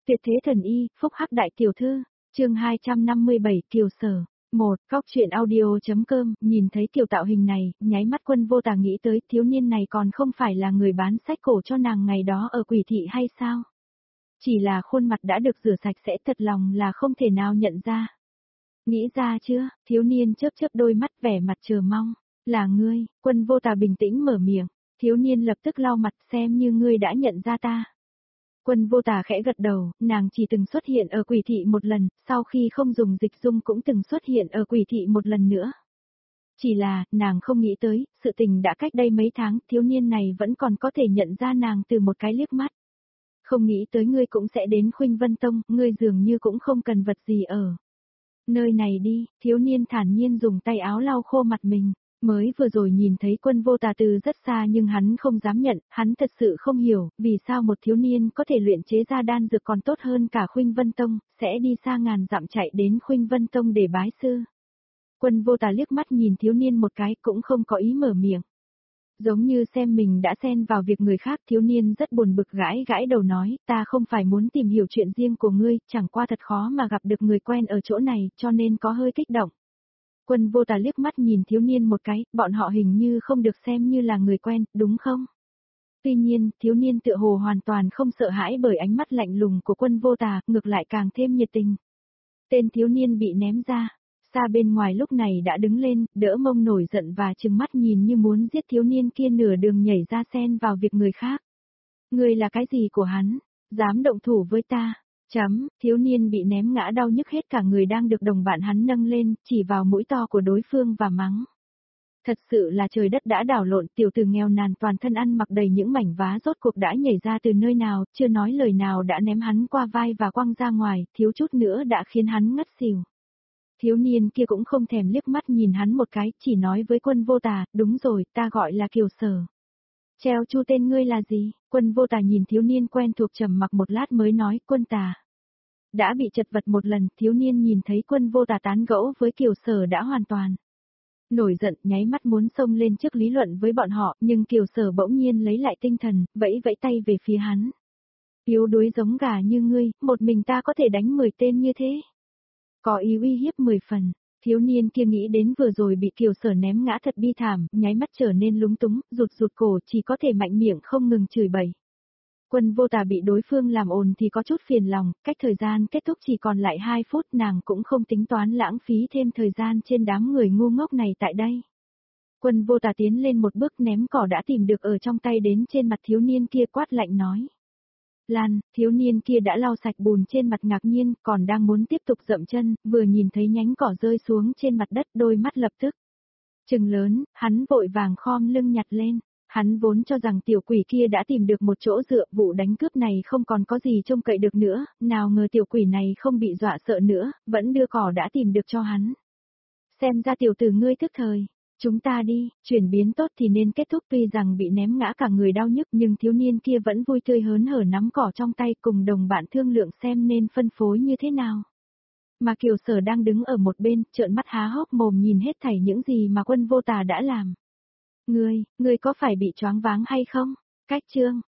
Tuyệt thế thần y, phúc hắc đại tiểu thư, chương 257 Kiều Sở. Góc truyện audio.com, nhìn thấy kiểu tạo hình này, nháy mắt Quân Vô Tà nghĩ tới thiếu niên này còn không phải là người bán sách cổ cho nàng ngày đó ở Quỷ Thị hay sao? Chỉ là khuôn mặt đã được rửa sạch sẽ thật lòng là không thể nào nhận ra. Nghĩ ra chưa? Thiếu niên chớp chớp đôi mắt vẻ mặt chờ mong. Là ngươi, Quân Vô Tà bình tĩnh mở miệng. Thiếu niên lập tức lau mặt xem như ngươi đã nhận ra ta. Quân Vô Tà khẽ gật đầu, nàng chỉ từng xuất hiện ở Quỷ Thị một lần, sau khi không dùng dịch dung cũng từng xuất hiện ở Quỷ Thị một lần nữa. Chỉ là, nàng không nghĩ tới, sự tình đã cách đây mấy tháng, thiếu niên này vẫn còn có thể nhận ra nàng từ một cái liếc mắt. Không nghĩ tới ngươi cũng sẽ đến Khuynh Vân Tông, ngươi dường như cũng không cần vật gì ở nơi này đi, thiếu niên thản nhiên dùng tay áo lau khô mặt mình. Mới vừa rồi nhìn thấy Quân Vô Tà từ rất xa nhưng hắn không dám nhận, hắn thật sự không hiểu, vì sao một thiếu niên có thể luyện chế ra đan dược còn tốt hơn cả Khuynh Vân Tông, sẽ đi xa ngàn dặm chạy đến Khuynh Vân Tông để bái sư. Quân Vô Tà liếc mắt nhìn thiếu niên một cái cũng không có ý mở miệng. Giống như xem mình đã xen vào việc người khác, thiếu niên rất buồn bực gãi gãi đầu nói, ta không phải muốn tìm hiểu chuyện riêng của ngươi, chẳng qua thật khó mà gặp được người quen ở chỗ này, cho nên có hơi kích động. Quân Vô Tà liếc mắt nhìn thiếu niên một cái, bọn họ hình như không được xem như là người quen, đúng không? Tuy nhiên, thiếu niên tựa hồ hoàn toàn không sợ hãi bởi ánh mắt lạnh lùng của Quân Vô Tà, ngược lại càng thêm nhiệt tình. Tên thiếu niên bị ném ra, xa bên ngoài lúc này đã đứng lên, đỡ mông nổi giận và trừng mắt nhìn như muốn giết thiếu niên kia nửa đường nhảy ra xen vào việc người khác. Người là cái gì của hắn? Dám động thủ với ta? Thiếu niên bị ném ngã đau nhức hết cả người đang được đồng bạn hắn nâng lên, chỉ vào mũi to của đối phương và mắng. Thật sự là trời đất đã đảo lộn, tiểu tử nghèo nàn toàn thân ăn mặc đầy những mảnh vá rốt cuộc đã nhảy ra từ nơi nào, chưa nói lời nào đã ném hắn qua vai và quăng ra ngoài, thiếu chút nữa đã khiến hắn ngất xỉu. Thiếu niên kia cũng không thèm liếc mắt nhìn hắn một cái, chỉ nói với Quân Vô Tà, đúng rồi, ta gọi là Kiều Sở. Treo chu tên ngươi là gì? Quân Vô Tà nhìn thiếu niên quen thuộc trầm mặc một lát mới nói, Quân Tà. Đã bị chật vật một lần, thiếu niên nhìn thấy Quân Vô Tà tán gẫu với Kiều Sở đã hoàn toàn nổi giận, nháy mắt muốn xông lên trước lý luận với bọn họ, nhưng Kiều Sở bỗng nhiên lấy lại tinh thần, vẫy vẫy tay về phía hắn. Yếu đuối giống gà như ngươi, một mình ta có thể đánh 10 tên như thế. Có ý uy hiếp 10 phần. Thiếu niên kia nghĩ đến vừa rồi bị Kiều Sở ném ngã thật bi thảm, nháy mắt trở nên lúng túng, rụt cổ chỉ có thể mạnh miệng không ngừng chửi bậy. Quân Vô Tà bị đối phương làm ồn thì có chút phiền lòng, cách thời gian kết thúc chỉ còn lại 2 phút, nàng cũng không tính toán lãng phí thêm thời gian trên đám người ngu ngốc này tại đây. Quân Vô Tà tiến lên một bước ném cỏ đã tìm được ở trong tay đến trên mặt thiếu niên kia quát lạnh nói. Lan, thiếu niên kia đã lau sạch bùn trên mặt ngạc nhiên, còn đang muốn tiếp tục dậm chân, vừa nhìn thấy nhánh cỏ rơi xuống trên mặt đất đôi mắt lập tức trừng lớn, hắn vội vàng khom lưng nhặt lên. Hắn vốn cho rằng tiểu quỷ kia đã tìm được một chỗ dựa, vụ đánh cướp này không còn có gì trông cậy được nữa, nào ngờ tiểu quỷ này không bị dọa sợ nữa, vẫn đưa cỏ đã tìm được cho hắn. Xem ra tiểu tử ngươi thức thời, chúng ta đi, chuyển biến tốt thì nên kết thúc, tuy rằng bị ném ngã cả người đau nhức nhưng thiếu niên kia vẫn vui tươi hớn hở nắm cỏ trong tay cùng đồng bạn thương lượng xem nên phân phối như thế nào. Mà Kiều Sở đang đứng ở một bên, trợn mắt há hốc mồm nhìn hết thảy những gì mà Quân Vô Tà đã làm. Ngươi có phải bị choáng váng hay không? Cách chương